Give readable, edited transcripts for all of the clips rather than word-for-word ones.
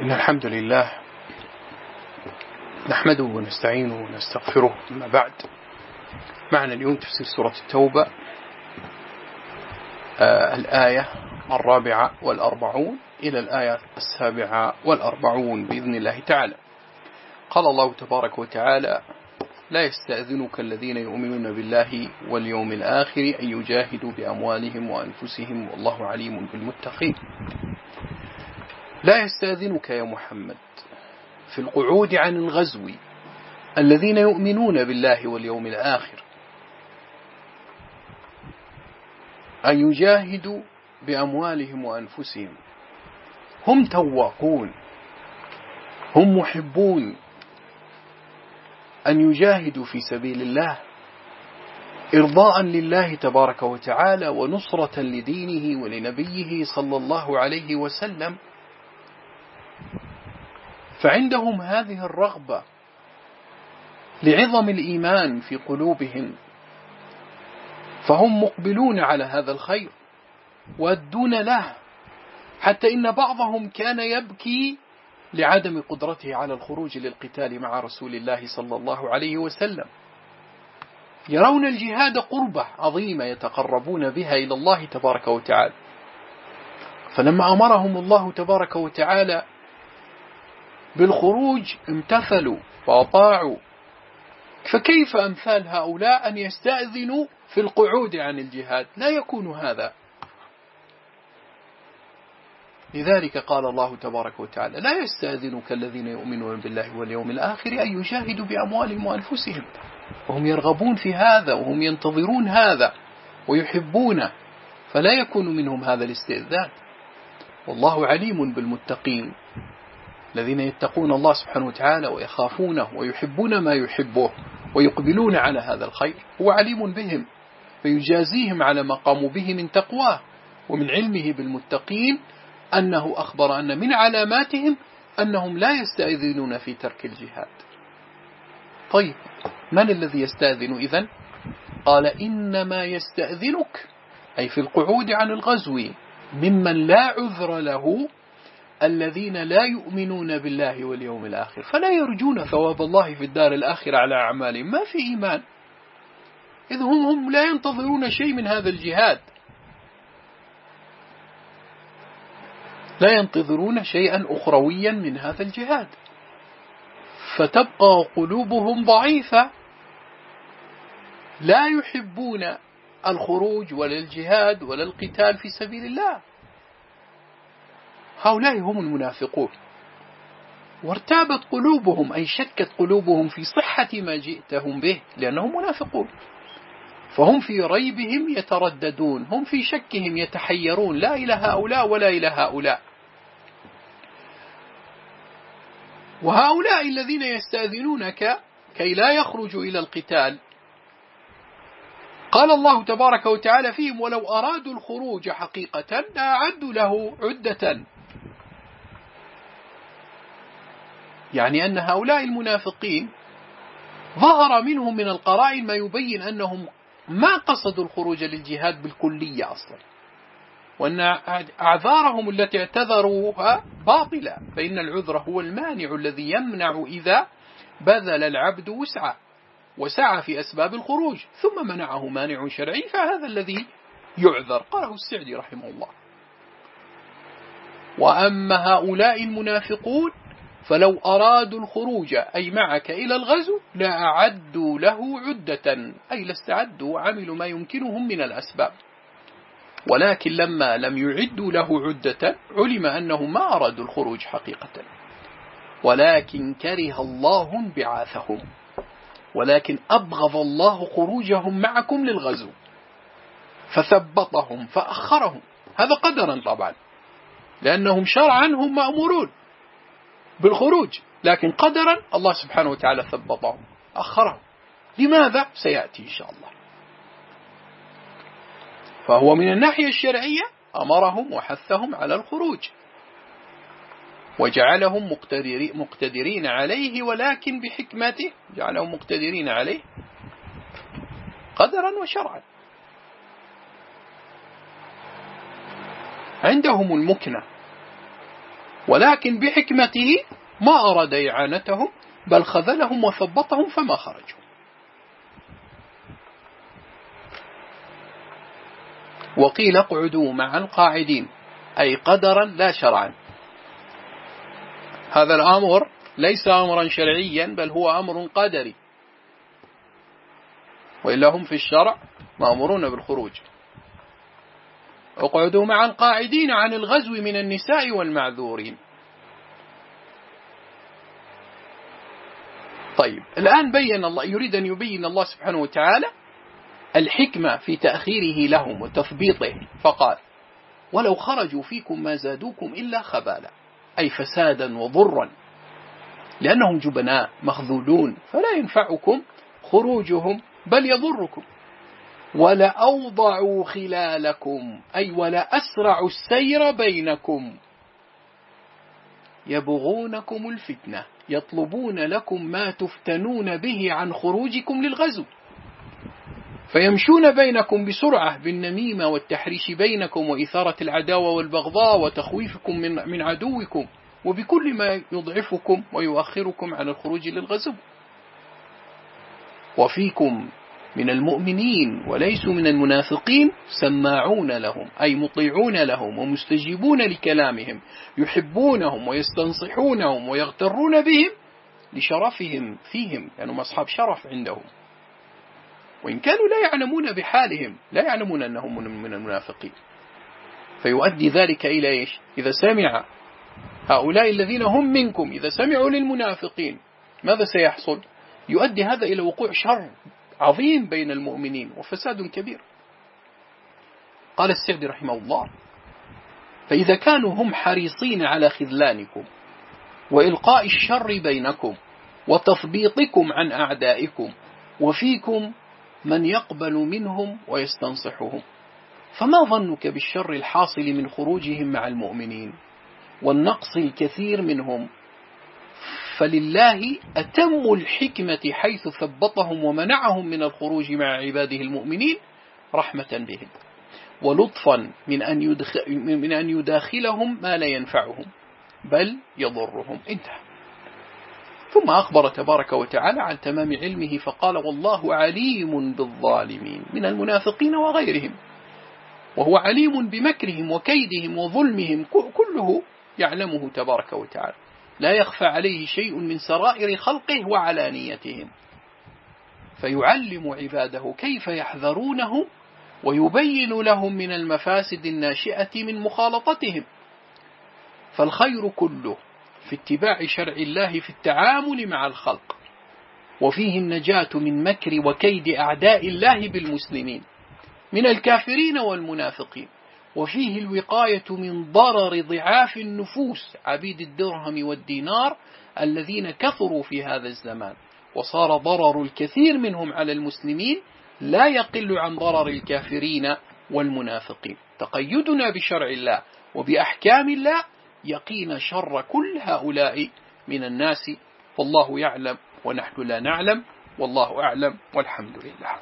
إن الحمد لله نحمده ونستعينه ونستغفره. أما بعد، معنا اليوم تفسير سورة التوبة، الآية 44 إلى الآية 47 بإذن الله تعالى. قال الله تبارك وتعالى: لا يستأذنك الذين يؤمنون بالله واليوم الآخر أن يجاهدوا بأموالهم وأنفسهم والله عليم بالمتقين. لا يستأذنك يا محمد في القعود عن الغزو الذين يؤمنون بالله واليوم الآخر أن يجاهدوا بأموالهم وأنفسهم. هم تواقون، هم محبون أن يجاهدوا في سبيل الله إرضاء لله تبارك وتعالى ونصرة لدينه ولنبيه صلى الله عليه وسلم. فعندهم هذه الرغبة لعظم الإيمان في قلوبهم، فهم مقبلون على هذا الخير وادون له، حتى إن بعضهم كان يبكي لعدم قدرته على الخروج للقتال مع رسول الله صلى الله عليه وسلم. يرون الجهاد قربة عظيمة يتقربون بها إلى الله تبارك وتعالى، فلما أمرهم الله تبارك وتعالى بالخروج امتثلوا وأطاعوا. فكيف أمثال هؤلاء أن يستأذنوا في القعود عن الجهاد؟ لا يكون هذا. لذلك قال الله تبارك وتعالى: لا يستأذنك الذين يؤمنون بالله واليوم الآخر أن يجاهدوا بأموالهم وأنفسهم. وهم يرغبون في هذا وهم ينتظرون هذا ويحبونه، فلا يكون منهم هذا الاستئذان. والله عليم بالمتقين الذين يتقون الله سبحانه وتعالى ويخافونه ويحبون ما يحبه ويقبلون على هذا الخير. هو عليم بهم فيجازيهم على ما قاموا به من تقواه ومن علمه بالمتقين، أنه أخبر أن من علاماتهم أنهم لا يستأذنون في ترك الجهاد. طيب، من الذي يستأذن إذن؟ قال: إنما يستأذنك أي في القعود عن الغزو ممن لا عذر له الذين لا يؤمنون بالله واليوم الآخر، فلا يرجون ثواب الله في الدار الآخرة على أعمالهم، ما في إيمان، إذ هم لا ينتظرون شيء من هذا الجهاد، لا ينتظرون شيئا أخرويا من هذا الجهاد، فتبقى قلوبهم ضعيفة، لا يحبون الخروج ولا الجهاد ولا القتال في سبيل الله. هؤلاء هم المنافقون. وارتابت قلوبهم أي شكت قلوبهم في صحة ما جئتهم به، لأنهم منافقون، فهم في ريبهم يترددون، هم في شكهم يتحيرون، لا إلى هؤلاء ولا إلى هؤلاء. وهؤلاء الذين يستأذنونك كي لا يخرجوا إلى القتال، قال الله تبارك وتعالى فيهم: ولو أرادوا الخروج حقيقة لأعدوا له عدة. يعني أن هؤلاء المنافقين ظهر منهم من القرائن ما يبين أنهم ما قصدوا الخروج للجهاد بالكلية أصلا، وأن أعذارهم التي اعتذروها باطلة، فإن العذر هو المانع الذي يمنع إذا بذل العبد وسعى في أسباب الخروج ثم منعه مانع شرعي، فهذا الذي يعذر. قاله السعدي رحمه الله. وأما هؤلاء المنافقون فلو أرادوا الخروج أي معك إلى الغزو لأعدوا له عدة، أي لاستعدوا وعملوا ما يمكنهم من الأسباب، ولكن لما لم يعدوا له عدة علم أنهم ما أرادوا الخروج حقيقة، ولكن كره الله انبعاثهم، ولكن أبغض الله خروجهم معكم للغزو فثبطهم فأخرهم. هذا قدرا طبعا، لأنهم شرعا هم مأمورون بالخروج، لكن قدرا الله سبحانه وتعالى ثبطهم أخرهم. لماذا؟ سيأتي إن شاء الله. فهو من الناحية الشرعية أمرهم وحثهم على الخروج وجعلهم مقتدرين عليه، ولكن بحكمته جعلهم مقتدرين عليه قدرا وشرعا. عندهم المكنة ولكن بحكمته ما أراد إعانتهم، بل خذلهم وثبطهم فما خرجوا. وقيل اقعدوا مع القاعدين، أي قدرا لا شرعا. هذا الأمر ليس أمرا شرعيا، بل هو أمر قدري، وإلا هم في الشرع مأمورون بالخروج. اقعدوا مع القاعدين عن الغزو من النساء والمعذورين. طيب، الآن بين الله، يريد أن يبين الله سبحانه وتعالى الحكمة في تأخيره لهم وتثبيطه، فقال: ولو خرجوا فيكم ما زادوكم إلا خبالا، أي فسادا وضرا، لأنهم جبناء مخذولون، فلا ينفعكم خروجهم بل يضركم. ولأوضعوا خلالكم، أي ولا أسرعوا السير بينكم، يبغونكم الفتنة، يطلبون لكم ما تفتنون به عن خروجكم للغزو، فيمشون بينكم بسرعة بالنميمة والتحريش بينكم وإثارة العداوة والبغضاء وتخويفكم من عدوكم، وبكل ما يضعفكم ويؤخركم عن الخروج للغزو. وفيكم من المؤمنين وليسوا من المنافقين سماعون لهم، أي مطيعون لهم ومستجيبون لكلامهم، يحبونهم ويستنصحونهم ويغترون بهم لشرفهم فيهم، لأنهم أصحاب شرف عندهم، وإن كانوا لا يعلمون بحالهم، لا يعلمون أنهم من المنافقين. فيؤدي ذلك إلى إيش؟ إذا سمع هؤلاء الذين هم منكم، إذا سمعوا للمنافقين، ماذا سيحصل؟ يؤدي هذا إلى وقوع شر عظيم بين المؤمنين وفساد كبير. قال السعدي رحمه الله: فإذا كانوا هم حريصين على خذلانكم وإلقاء الشر بينكم وتثبيطكم عن أعدائكم، وفيكم من يقبل منهم ويستنصحهم، فما ظنك بالشر الحاصل من خروجهم مع المؤمنين والنقص الكثير منهم؟ فلله أتم الحكمة حيث ثبطهم ومنعهم من الخروج مع عباده المؤمنين رحمة بهم، ولطفا من أن يداخلهم ما لا ينفعهم بل يضرهم. انتهى. ثم أخبر تبارك وتعالى عن تمام علمه فقال: والله عليم بالظالمين من المنافقين وغيرهم، وهو عليم بمكرهم وكيدهم وظلمهم، كله يعلمه تبارك وتعالى، لا يخفى عليه شيء من سرائر خلقه وعلانيتهم، فيعلم عباده كيف يحذرونه ويبين لهم من المفاسد الناشئة من مخالطتهم. فالخير كله في اتباع شرع الله في التعامل مع الخلق، وفيه النجاة من مكر وكيد أعداء الله بالمسلمين من الكافرين والمنافقين، وفيه الوقاية من ضرر ضعاف النفوس عبيد الدرهم والدينار الذين كثروا في هذا الزمان، وصار ضرر الكثير منهم على المسلمين لا يقل عن ضرر الكافرين والمنافقين. تقيدنا بشرع الله وبأحكام الله يقينا شر كل هؤلاء من الناس، والله يعلم ونحن لا نعلم، والله أعلم والحمد لله.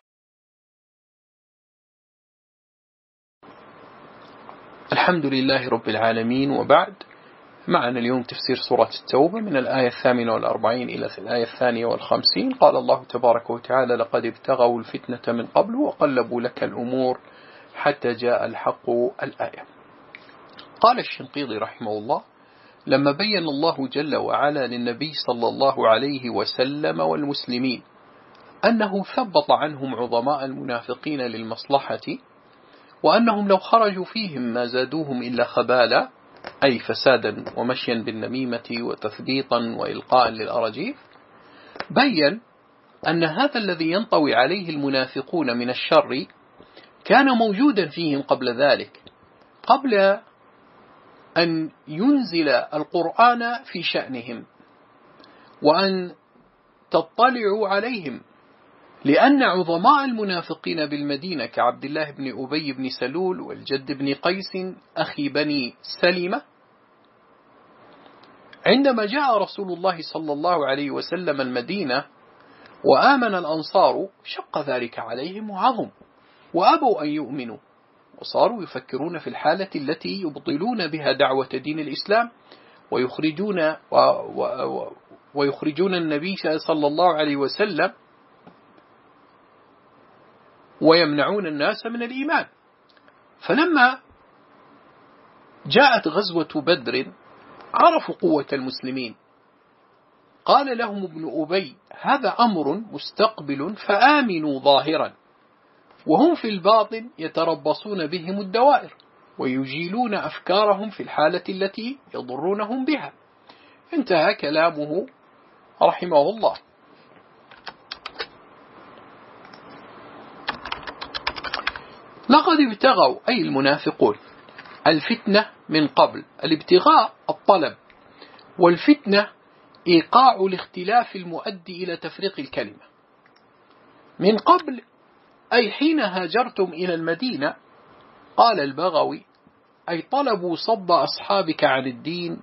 الحمد لله رب العالمين، وبعد. معنا اليوم تفسير سورة التوبة من الآية 48 إلى الآية 52. قال الله تبارك وتعالى: لقد ابتغوا الفتنة من قبل وقلبوا لك الأمور حتى جاء الحق. الآية. قال الشنقيطي رحمه الله: لما بين الله جل وعلا للنبي صلى الله عليه وسلم والمسلمين أنه ثبط عنهم عظماء المنافقين للمصلحة، وأنهم لو خرجوا فيهم ما زادوهم إلا خبالا، أي فسادا ومشيا بالنميمة وتثبيطا وإلقاء للأرجيف، بين أن هذا الذي ينطوي عليه المنافقون من الشر كان موجودا فيهم قبل ذلك، قبل أن ينزل القرآن في شأنهم وأن تطلعوا عليهم، لأن عظماء المنافقين بالمدينة كعبد الله بن أبي بن سلول والجد بن قيس أخي بني سلمة، عندما جاء رسول الله صلى الله عليه وسلم المدينة وآمن الأنصار شق ذلك عليهم وعظم، وأبوا أن يؤمنوا، وصاروا يفكرون في الحالة التي يبطلون بها دعوة دين الإسلام ويخرجون النبي صلى الله عليه وسلم ويمنعون الناس من الإيمان. فلما جاءت غزوة بدر عرفوا قوة المسلمين، قال لهم ابن أبي: هذا أمر مستقبل فآمنوا ظاهرا، وهم في الباطن يتربصون بهم الدوائر ويجيلون أفكارهم في الحالة التي يضرونهم بها. انتهى كلامه رحمه الله. لقد ابتغوا أي المنافقون الفتنة من قبل. الابتغاء الطلب، والفتنة إيقاع الاختلاف المؤدي إلى تفريق الكلمة. من قبل أي حين هاجرتم إلى المدينة. قال البغوي: أي طلبوا صب أصحابك عن الدين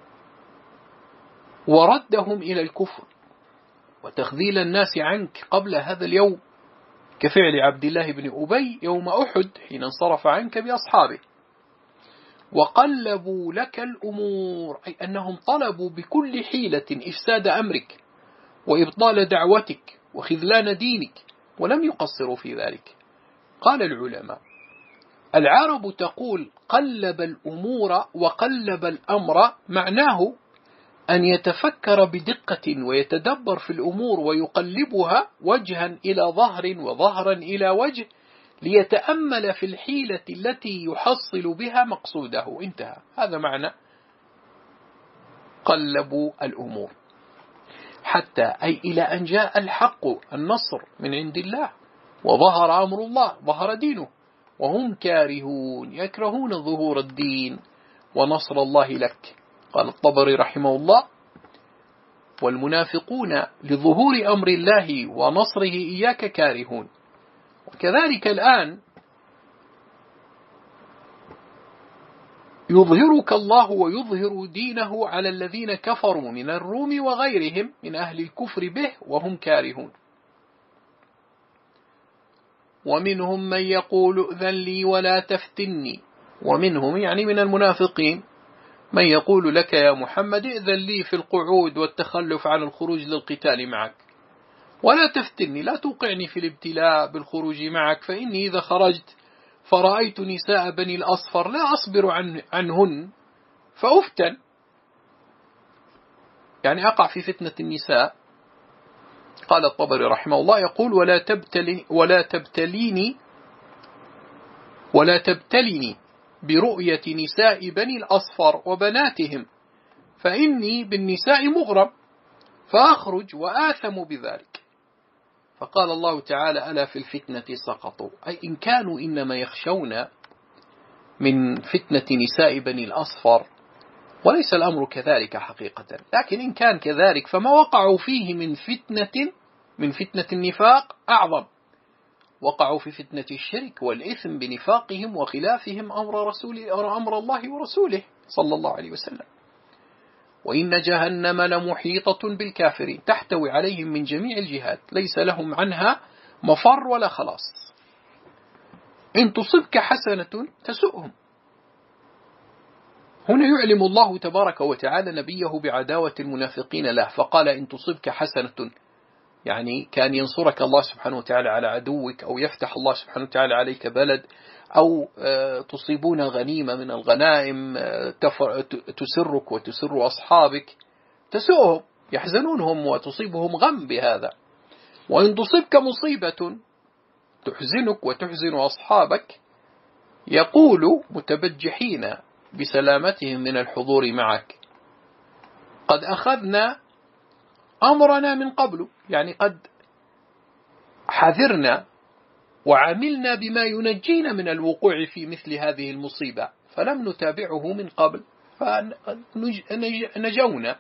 وردهم إلى الكفر وتخذيل الناس عنك قبل هذا اليوم، كفعل عبد الله بن أبي يوم أحد حين انصرف عنك بأصحابه. وقلبوا لك الأمور، أي أنهم طلبوا بكل حيلة إفساد أمرك وإبطال دعوتك وخذلان دينك، ولم يقصروا في ذلك. قال العلماء: العرب تقول قلب الأمور وقلب الأمر، معناه أن يتفكر بدقة ويتدبر في الأمور ويقلبها وجها إلى ظهر وظهرا إلى وجه، ليتأمل في الحيلة التي يحصل بها مقصوده. انتهى. هذا معنى قلبوا الأمور، حتى أي إلى أن جاء الحق النصر من عند الله وظهر أمر الله، ظهر دينه، وهم كارهون يكرهون ظهور الدين ونصر الله لك. قال الطبري رحمه الله: والمنافقون لظهور أمر الله ونصره إياك كارهون. وكذلك الآن يظهرك الله ويظهر دينه على الذين كفروا من الروم وغيرهم من أهل الكفر به وهم كارهون. ومنهم من يقول ائذن لي ولا تفتني. ومنهم يعني من المنافقين من يقول لك يا محمد: ائذن لي في القعود والتخلف عن الخروج للقتال معك، ولا تفتني، لا توقعني في الابتلاء بالخروج معك، فإني إذا خرجت فرأيت نساء بني الأصفر لا أصبر عنهن فأفتن، يعني أقع في فتنة النساء. قال الطبري رحمه الله يقول: ولا تبتلني برؤية نساء بني الأصفر وبناتهم، فإني بالنساء مغرم فأخرج وآثم بذلك. فقال الله تعالى: ألا في الفتنة سقطوا، أي إن كانوا إنما يخشون من فتنة نساء بني الأصفر، وليس الأمر كذلك حقيقة، لكن إن كان كذلك فما وقعوا فيه من فتنة النفاق أعظم. وقعوا في فتنة الشرك والإثم بنفاقهم وخلافهم أمر الله ورسوله صلى الله عليه وسلم. وإن جهنم لمحيطة بالكافرين، تحتوي عليهم من جميع الجهات، ليس لهم عنها مفر ولا خلاص. إن تصبك حسنة تسؤهم. هنا يعلم الله تبارك وتعالى نبيه بعداوة المنافقين له، فقال: إن تصبك حسنة، يعني كان ينصرك الله سبحانه وتعالى على عدوك، أو يفتح الله سبحانه وتعالى عليك بلد، أو تصيبون غنيمة من الغنائم تسرك وتسر أصحابك، تسؤهم، يحزنونهم وتصيبهم غم بهذا. وإن تصيبك مصيبة تحزنك وتحزن أصحابك، يقول متبجحين بسلامتهم من الحضور معك: قد أخذنا أمرنا من قبل، يعني قد حذرنا وعملنا بما ينجينا من الوقوع في مثل هذه المصيبة، فلم نتابعه من قبل فنجونا.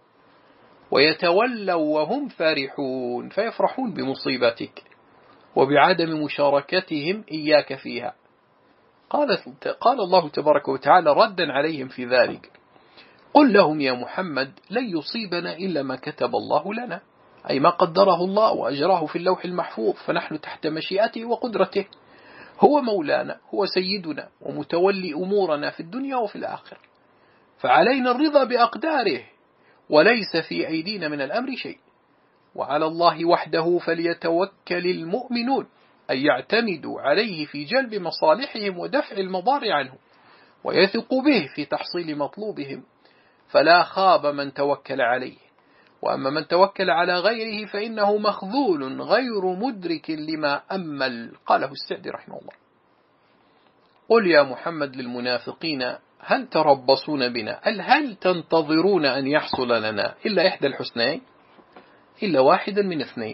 ويتولوا وهم فرحون، فيفرحون بمصيبتك وبعدم مشاركتهم إياك فيها. قال الله تبارك وتعالى ردا عليهم في ذلك: قل لهم يا محمد: لن يصيبنا إلا ما كتب الله لنا، أي ما قدره الله وأجراه في اللوح المحفوظ، فنحن تحت مشيئته وقدرته، هو مولانا، هو سيدنا ومتولي أمورنا في الدنيا وفي الآخرة، فعلينا الرضا بأقداره، وليس في أيدينا من الأمر شيء. وعلى الله وحده فليتوكل المؤمنون، أي يعتمدوا عليه في جلب مصالحهم ودفع المضار عنه، ويثقوا به في تحصيل مطلوبهم، فلا خاب من توكل عليه. وأما من توكل على غيره فإنه مخذول غير مدرك لما أمل. قاله السعدي رحمه الله: قل يا محمد للمنافقين هل تربصون بنا، هل تنتظرون أن يحصل لنا إلا إحدى الحسنين، إلا واحدا من اثنين،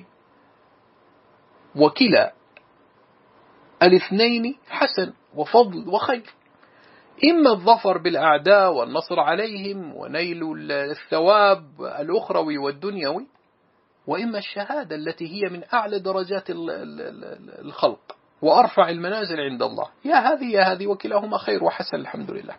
وكلا الاثنين حسن وفضل وخير: إما الظفر بالأعداء والنصر عليهم ونيل الثواب الأخروي والدنيوي، وإما الشهادة التي هي من أعلى درجات الخلق وأرفع المنازل عند الله. يا هذه وكلاهما خير وحسن الحمد لله.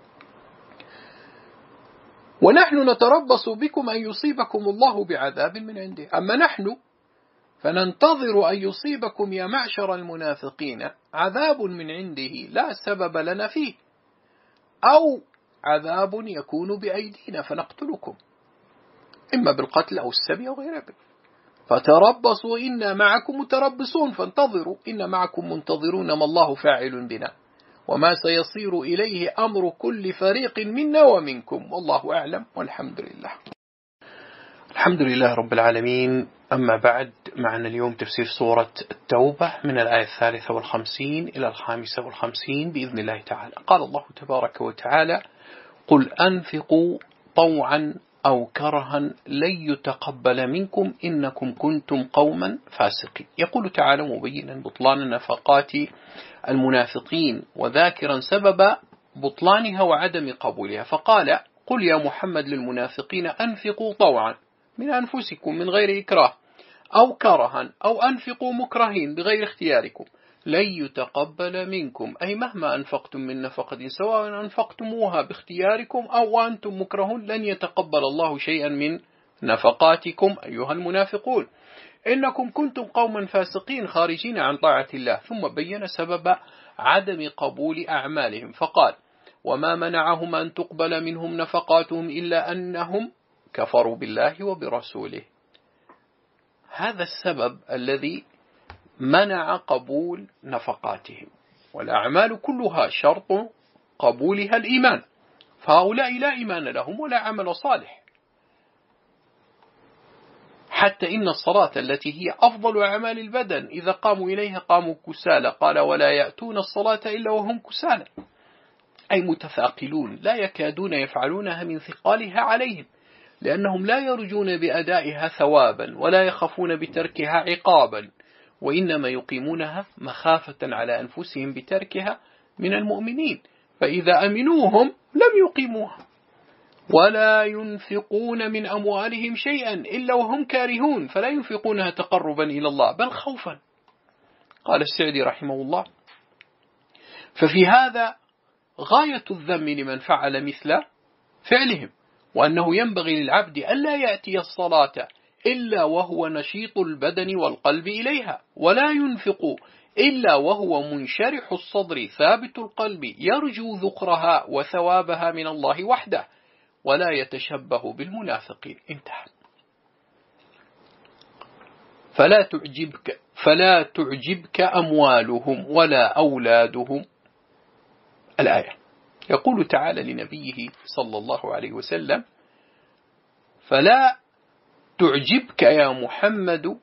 ونحن نتربص بكم أن يصيبكم الله بعذاب من عنده، أما نحن فننتظر أن يصيبكم يا معشر المنافقين عذاب من عنده لا سبب لنا فيه، أو عذاب يكون بأيدينا فنقتلكم، إما بالقتل أو السبي أو غير ذلك. فتربصوا إنا معكم متربصون، فانتظروا إنا معكم منتظرون ما الله فاعل بنا، وما سيصير إليه أمر كل فريق منا ومنكم، والله أعلم والحمد لله. الحمد لله رب العالمين. أما بعد، معنا اليوم تفسير سورة التوبة من الآية 53 إلى 55 بإذن الله تعالى. قال الله تبارك وتعالى: قل أنفقوا طوعا أو كرها لن يتقبل منكم إنكم كنتم قوما فاسقين. يقول تعالى مبينا بطلان نفقات المنافقين وذاكرا سبب بطلانها وعدم قبولها، فقال: قل يا محمد للمنافقين أنفقوا طوعا من أنفسكم من غير إكراه، أو كرها، أو أنفقوا مكرهين بغير اختياركم، لن يتقبل منكم، أي مهما أنفقتم من نفقة سواء أنفقتموها باختياركم أو أنتم مكرهون لن يتقبل الله شيئا من نفقاتكم أيها المنافقون، إنكم كنتم قوما فاسقين خارجين عن طاعة الله. ثم بين سبب عدم قبول أعمالهم فقال: وما منعهم أن تقبل منهم نفقاتهم إلا أنهم كفروا بالله وبرسوله. هذا السبب الذي منع قبول نفقاتهم، والأعمال كلها شرط قبولها الإيمان، فهؤلاء لا إيمان لهم ولا عمل صالح. حتى إن الصلاة التي هي أفضل أعمال البدن إذا قاموا إليها قاموا كسالى، قال: ولا يأتون الصلاة إلا وهم كسالى، أي متثاقلون لا يكادون يفعلونها من ثقالها عليهم، لأنهم لا يرجون بأدائها ثوابا ولا يخافون بتركها عقابا، وإنما يقيمونها مخافة على أنفسهم بتركها من المؤمنين، فإذا أمنوهم لم يقيموها. ولا ينفقون من أموالهم شيئا إلا وهم كارهون، فلا ينفقونها تقربا إلى الله بل خوفا. قال السعدي رحمه الله: ففي هذا غاية الذم لمن فعل مثل فعلهم، وأنه ينبغي للعبد ألا يأتي الصلاة إلا وهو نشيط البدن والقلب إليها، ولا ينفق إلا وهو منشرح الصدر ثابت القلب يرجو ذكرها وثوابها من الله وحده، ولا يتشبه بالمنافقين. انتهى. فلا تعجبك أموالهم ولا أولادهم. الآية. يقول تعالى لنبيه صلى الله عليه وسلم: فلا تعجبك يا محمد.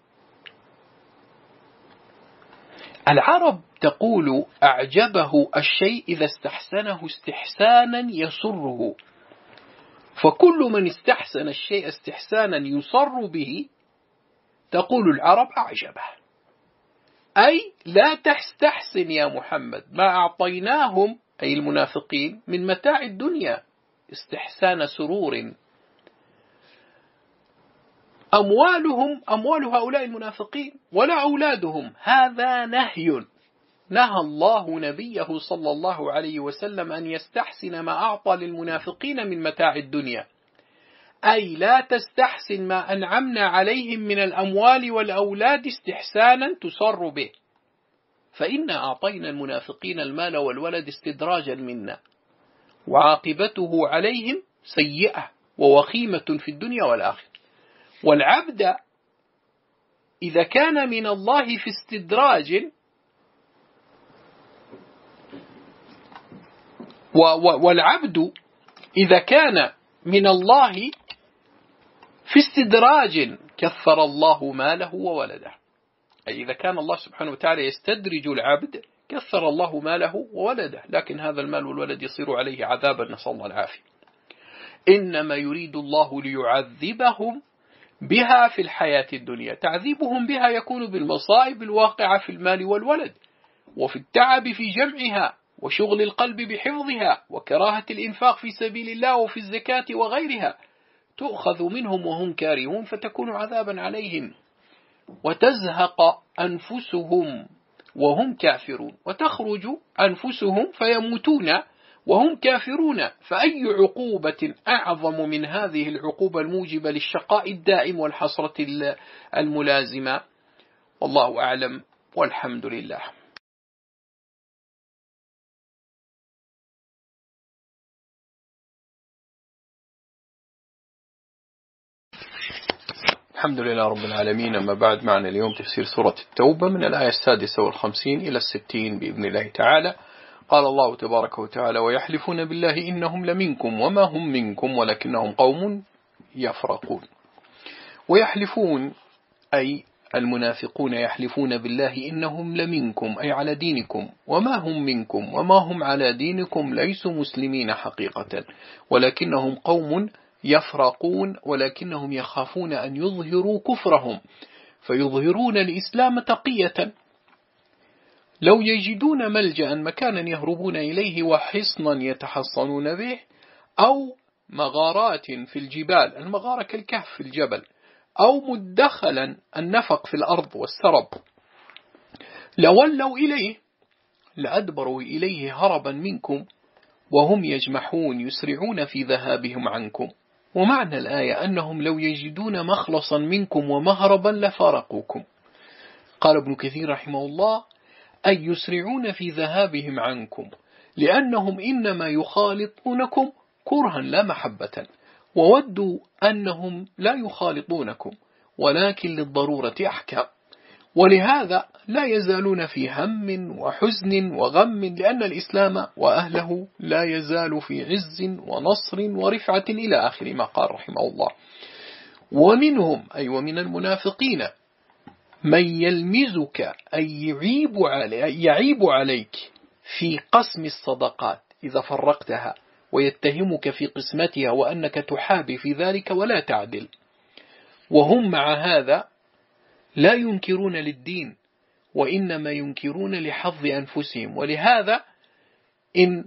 العرب تقول: أعجبه الشيء إذا استحسنه استحسانا يسره، فكل من استحسن الشيء استحسانا يسر به تقول العرب أعجبه، أي لا تستحسن يا محمد ما أعطيناهم، أي المنافقين، من متاع الدنيا استحسان سرور. أموال هؤلاء المنافقين ولا أولادهم، هذا نهي نهى الله نبيه صلى الله عليه وسلم أن يستحسن ما أعطى للمنافقين من متاع الدنيا، أي لا تستحسن ما أنعمنا عليهم من الأموال والأولاد استحسانا تسر به، فإنا أعطينا المنافقين المال والولد استدراجا منا، وعاقبته عليهم سيئة ووخيمة في الدنيا والآخرة. والعبد إذا كان من الله في استدراج والعبد إذا كان من الله في استدراج كثر الله ماله وولده. أي إذا كان الله سبحانه وتعالى يستدرج العبد كثر الله ماله وولده، لكن هذا المال والولد يصير عليه عذابا، نسأل الله العافية. إنما يريد الله ليعذبهم بها في الحياة الدنيا. تعذيبهم بها يكون بالمصائب الواقعة في المال والولد، وفي التعب في جمعها، وشغل القلب بحفظها، وكراهة الإنفاق في سبيل الله وفي الزكاة وغيرها، تؤخذ منهم وهم كارهون فتكون عذابا عليهم، وتزهق أنفسهم وهم كافرون، وتخرج أنفسهم فيموتون وهم كافرون. فأي عقوبة أعظم من هذه العقوبة الموجبة للشقاء الدائم والحسرة الملازمة؟ والله أعلم والحمد لله. الحمد لله رب العالمين. أما بعد، معنا اليوم تفسير سورة التوبة من الآية 56 إلى 60 بإذن الله تعالى. قال الله تبارك وتعالى: ويحلفون بالله إنهم لمنكم وما هم منكم ولكنهم قوم يفرقون. ويحلفون أي المنافقون يحلفون بالله إنهم لمنكم أي على دينكم، وما هم منكم وما هم على دينكم، ليسوا مسلمين حقيقة ولكنهم قوم يفرقون، ولكنهم يخافون أن يظهروا كفرهم فيظهرون الإسلام تقية. لو يجدون ملجأ مكانا يهربون إليه وحصنا يتحصنون به، أو مغارات في الجبال، المغارة كالكهف في الجبل، أو مدخلا النفق في الأرض والسرب، لولوا إليه لأدبروا إليه هربا منكم وهم يجمحون يسرعون في ذهابهم عنكم. ومعنى الآية أنهم لو يجدون مخلصا منكم ومهربا لفارقوكم. قال ابن كثير رحمه الله: أي يسرعون في ذهابهم عنكم، لأنهم إنما يخالطونكم كرها لا محبة، وودوا أنهم لا يخالطونكم ولكن للضرورة أحكام، ولهذا لا يزالون في هم وحزن وغم، لأن الإسلام وأهله لا يزال في عز ونصر ورفعة إلى آخر ما قال رحمه الله. ومنهم أي ومن المنافقين من يلمزك أي يعيب عليك في قسم الصدقات إذا فرقتها، ويتهمك في قسمتها وأنك تحابي في ذلك ولا تعدل، وهم مع هذا لا ينكرون للدين وإنما ينكرون لحظ أنفسهم. ولهذا إن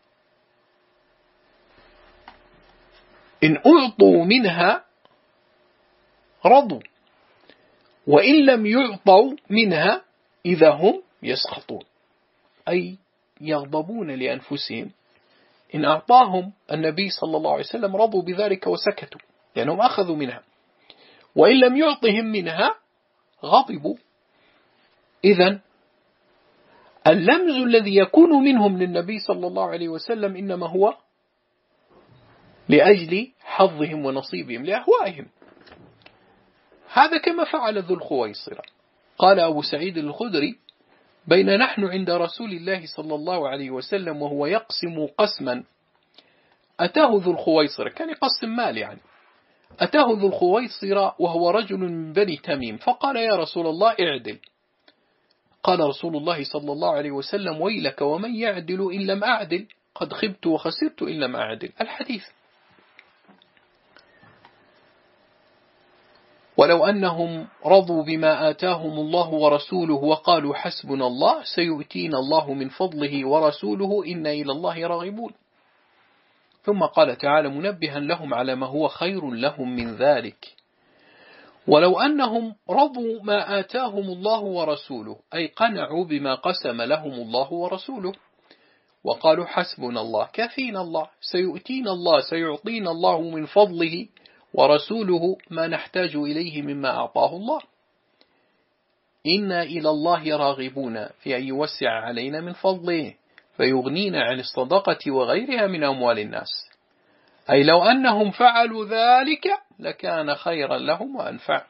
أعطوا منها رضوا، وإن لم يعطوا منها إذا هم يسخطون، أي يغضبون لأنفسهم. إن أعطاهم النبي صلى الله عليه وسلم رضوا بذلك وسكتوا لأنهم أخذوا منها، وإن لم يعطهم منها غضبوا. إذن اللمز الذي يكون منهم للنبي صلى الله عليه وسلم إنما هو لأجل حظهم ونصيبهم لأهوائهم. هذا كما فعل ذو الخويصرة. قال أبو سعيد الخدري: بين نحن عند رسول الله صلى الله عليه وسلم وهو يقسم قسما، أتاه ذو الخويصرة، كان يقسم مال يعني، أتاه ذو الخويصرة وهو رجل من بني تميم، فقال: يا رسول الله اعدل. قال رسول الله صلى الله عليه وسلم: ويلك ومن يعدل إن لم أعدل، قد خبت وخسرت إن لم أعدل. الحديث. ولو أنهم رضوا بما آتاهم الله ورسوله وقالوا حسبنا الله سيؤتينا الله من فضله ورسوله إنا إلى الله راغبون. ثم قال تعالى منبها لهم على ما هو خير لهم من ذلك: ولو أنهم رضوا ما آتاهم الله ورسوله، أي قنعوا بما قسم لهم الله ورسوله، وقالوا حسبنا الله كافينا الله سيؤتينا الله سيعطينا الله من فضله ورسوله ما نحتاج إليه مما أعطاه الله، إنا إلى الله راغبون في أن يوسع علينا من فضله، فيغنينا عن الصدقة وغيرها من أموال الناس، أي لو أنهم فعلوا ذلك لكان خيرا لهم وأنفع.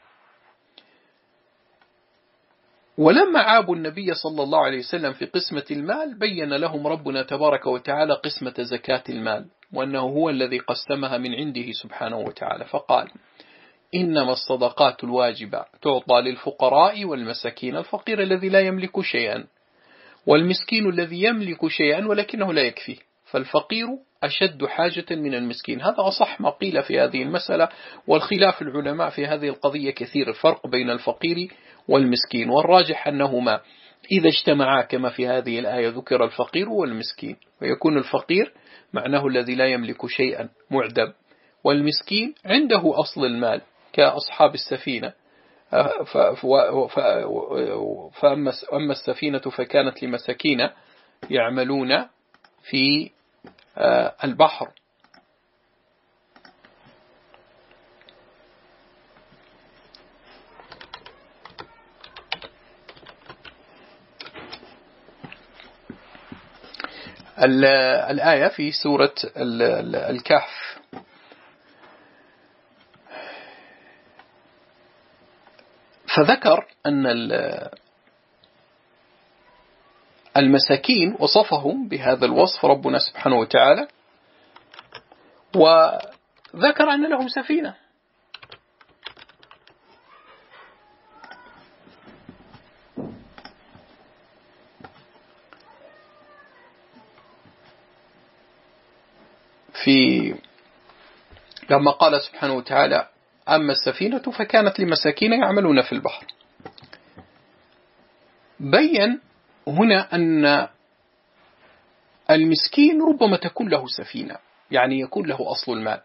ولما عابوا النبي صلى الله عليه وسلم في قسمة المال بين لهم ربنا تبارك وتعالى قسمة زكاة المال، وأنه هو الذي قسمها من عنده سبحانه وتعالى، فقال: إنما الصدقات الواجبة تعطى للفقراء والمساكين، الفقير الذي لا يملك شيئا، والمسكين الذي يملك شيئا ولكنه لا يكفيه، فالفقير أشد حاجة من المسكين. هذا أصح ما قيل في هذه المسألة، والخلاف العلماء في هذه القضية كثير، الفرق بين الفقير والمسكين، والراجح أنهما إذا اجتمعا كما في هذه الآية ذكر الفقير والمسكين، ويكون الفقير معناه الذي لا يملك شيئا معدم، والمسكين عنده أصل المال كأصحاب السفينة. فأما السفينة فكانت لمساكين يعملون في البحر. الآية في سورة الكهف: فذكر أن المساكين وصفهم بهذا الوصف ربنا سبحانه وتعالى، وذكر أن لهم سفينة. لما قال سبحانه وتعالى: أما السفينة فكانت لمساكين يعملون في البحر، بين هنا أن المسكين ربما تكون له سفينة، يعني يكون له أصل المال،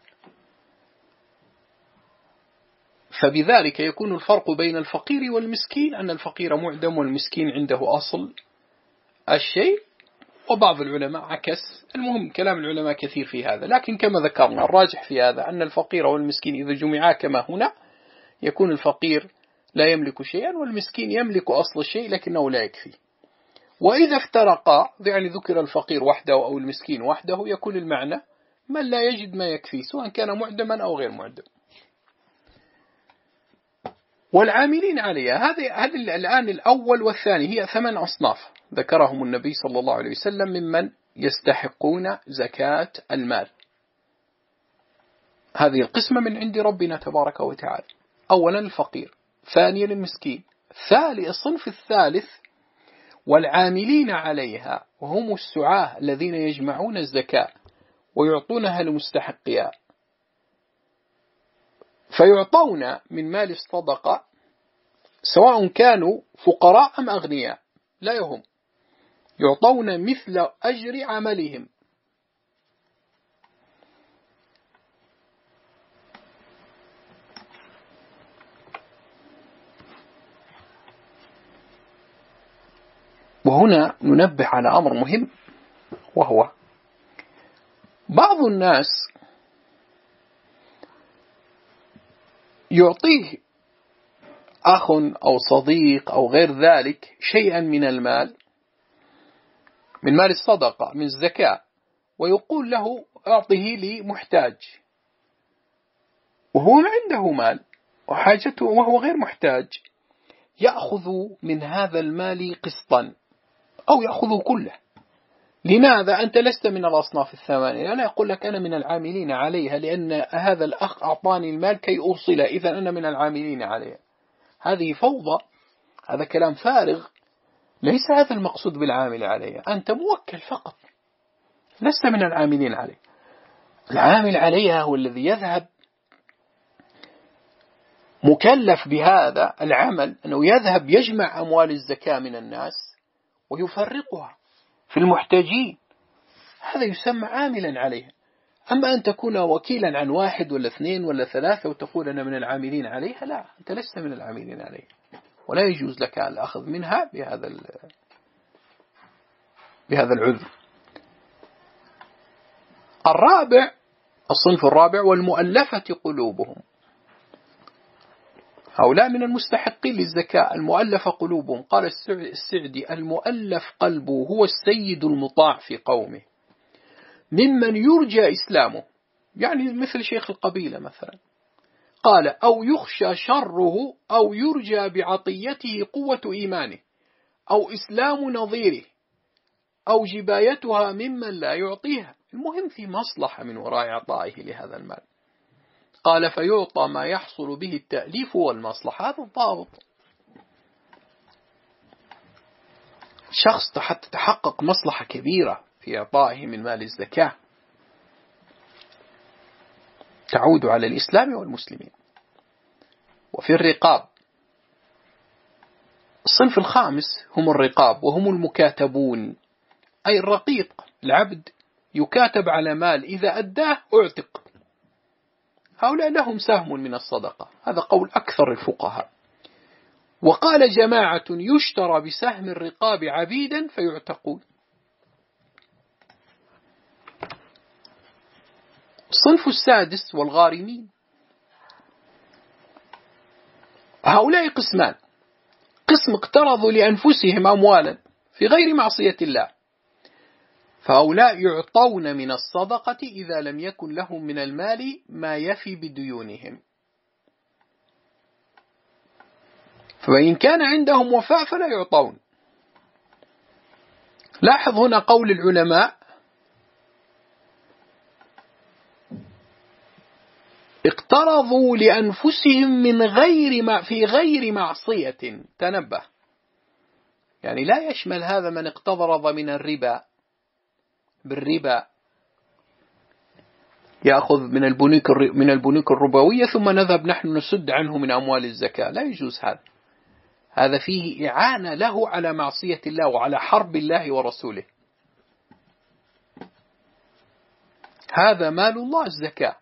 فبذلك يكون الفرق بين الفقير والمسكين أن الفقير معدم والمسكين عنده أصل الشيء، وبعض العلماء عكس. المهم كلام العلماء كثير في هذا، لكن كما ذكرنا الراجح في هذا أن الفقير والمسكين إذا جمعا كما هنا يكون الفقير لا يملك شيئا والمسكين يملك أصل الشيء لكنه لا يكفي. وإذا افترقا يعني ذكر الفقير وحده أو المسكين وحده يكون المعنى من لا يجد ما يكفي سواء كان معدما أو غير معدم. والعاملين عليها هذه الآن الأول والثاني هي 8 أصناف ذكرهم النبي صلى الله عليه وسلم ممن يستحقون زكاة المال. هذه القسمة من عند ربنا تبارك وتعالى: أولا الفقير، ثانيا المسكين، الصنف الثالث والعاملين عليها، وهم السعاة الذين يجمعون الزكاة ويعطونها لمستحقها، فيعطون من مال الصدقة سواء كانوا فقراء أم أغنياء لا يهم، يعطون مثل أجر عملهم. وهنا ننبه على أمر مهم، وهو بعض الناس يعطيه أخ أو صديق أو غير ذلك شيئا من المال، من مال الصدقة من الزكاة، ويقول له أعطه لي محتاج، وهو ما عنده مال وحاجته وهو غير محتاج، يأخذ من هذا المال قسطا أو يأخذه كله. لماذا؟ أنت لست من الأصناف الثمانية. أنا أقول لك أنا من العاملين عليها، لأن هذا الأخ أعطاني المال كي أوصله، إذا أنا من العاملين عليها. هذه فوضى، هذا كلام فارغ، ليس هذا المقصود بالعامل عليها. أنت موكل فقط، لست من العاملين عليه. العامل عليها هو الذي يذهب مكلف بهذا العمل، أنه يذهب يجمع أموال الزكاة من الناس ويفرقها في المحتاجين، هذا يسمى عاملا عليها. أما أن تكون وكيلا عن 1 ولا 2 ولا 3 وتقول أنا من العاملين عليها، لا، أنت لست من العاملين عليها، ولا يجوز لك الأخذ منها بهذا العذر. الصنف الرابع والمؤلفة قلوبهم. هؤلاء من المستحقين للزكاة المؤلف قلوبهم. قال السعدي: المؤلف قلبه هو السيد المطاع في قومه ممن يرجى إسلامه، يعني مثل شيخ القبيلة مثلا. قال: أو يخشى شره أو يرجى بعطيته قوة إيمانه أو إسلام نظيره أو جبايتها ممن لا يعطيها. المهم في مصلحة من وراء إعطائه لهذا المال. قال: فيعطى ما يحصل به التأليف والمصلحة. هذا الضابط. شخص حتى تحقق مصلحة كبيرة في إعطائه من مال الزكاة تعود على الإسلام والمسلمين. وفي الرقاب، الصنف الخامس هم الرقاب، وهم المكاتبون، أي الرقيق، العبد يكاتب على مال إذا أداه أعتق. هؤلاء لهم سهم من الصدقة، هذا قول أكثر الفقهاء. وقال جماعة: يشترى بسهم الرقاب عبيدا فيعتقون. الصنف السادس والغارمين، هؤلاء قسمان: قسم اقترضوا لأنفسهم أموالا في غير معصية الله، فهؤلاء يعطون من الصدقة إذا لم يكن لهم من المال ما يفي بديونهم، فإن كان عندهم وفاء فلا يعطون. لاحظ هنا قول العلماء: اقترضوا لأنفسهم في غير معصية. تنبه، يعني لا يشمل هذا من اقترض من الربا، بالربا يأخذ من البنوك الربوية ثم نذهب نحن نسد عنه من أموال الزكاة. لا يجوز هذا. هذا فيه إعانة له على معصية الله وعلى حرب الله ورسوله. هذا مال الله الزكاة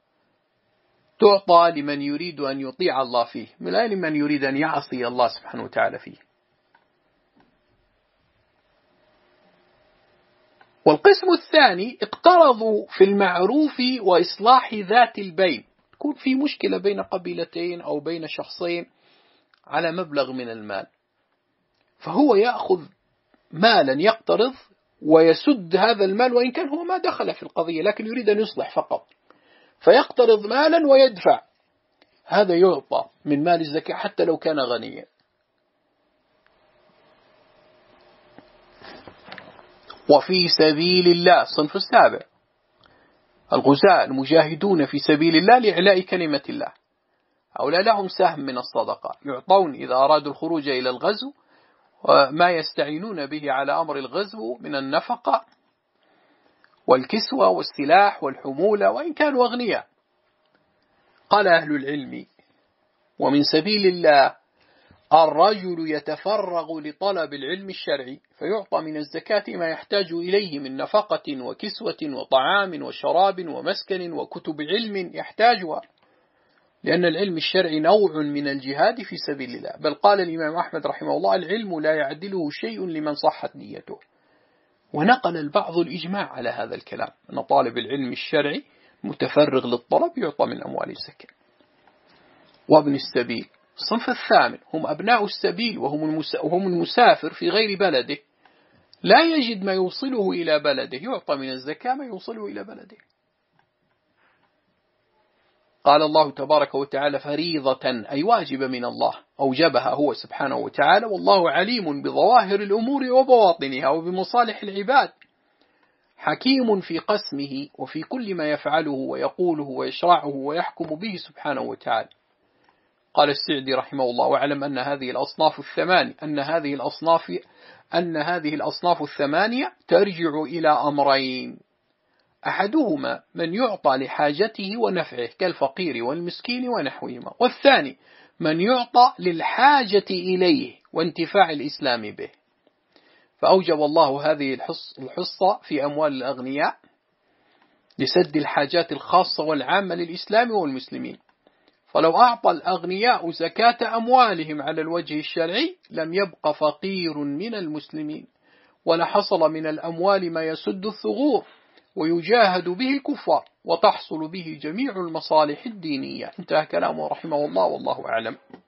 تعطى لمن يريد أن يطيع الله فيه، لا لمن يريد أن يعصي الله سبحانه وتعالى فيه. والقسم الثاني اقترضوا في المعروف وإصلاح ذات البين، تكون في مشكلة بين قبيلتين أو بين شخصين على مبلغ من المال، فهو يأخذ مالا يقترض ويسد هذا المال، وإن كان هو ما دخل في القضية لكن يريد أن يصلح فقط، فيقترض مالا ويدفع. هذا يعطى من مال الزكاة حتى لو كان غنيا. وفي سبيل الله، الصنف السابع، الغزاة المجاهدون في سبيل الله لإعلاء كلمة الله، هؤلاء لهم سهم من الصدقة، يعطون إذا أرادوا الخروج إلى الغزو وما يستعينون به على أمر الغزو من النفقة والكسوة والسلاح والحمولة وإن كانوا أغنياء. قال أهل العلم: ومن سبيل الله الرجل يتفرغ لطلب العلم الشرعي فيعطى من الزكاة ما يحتاج إليه من نفقة وكسوة وطعام وشراب ومسكن وكتب علم يحتاجها، لأن العلم الشرعي نوع من الجهاد في سبيل الله. بل قال الإمام أحمد رحمه الله: العلم لا يعدله شيء لمن صحت نيته. ونقل البعض الإجماع على هذا الكلام، أن طالب العلم الشرعي متفرغ للطلب يعطى من أموال الزكاة. وابن السبيل، الصنف الثامن، هم أبناء السبيل وهم المسافر في غير بلده لا يجد ما يوصله إلى بلده، يعطى من الزكاة ما يوصله إلى بلده. قال الله تبارك وتعالى: فريضة، أي واجب من الله أوجبها هو سبحانه وتعالى، والله عليم بظواهر الأمور وبواطنها وبمصالح العباد، حكيم في قسمه وفي كل ما يفعله ويقوله ويشرعه ويحكم به سبحانه وتعالى. قال السعدي رحمه الله: واعلم أن هذه الأصناف الثمانية ترجع إلى أمرين: أحدهما من يعطى لحاجته ونفعه كالفقير والمسكين ونحوهما، والثاني من يعطى للحاجة إليه وانتفاع الإسلام به. فأوجب الله هذه الحصة في أموال الأغنياء لسد الحاجات الخاصة والعامة للإسلام والمسلمين. فلو أعطى الأغنياء زكاة أموالهم على الوجه الشرعي لم يبق فقير من المسلمين، ولحصل من الأموال ما يسد الثغور ويجاهد به الكفار وتحصل به جميع المصالح الدينية. انتهى كلامه رحمه الله، والله أعلم.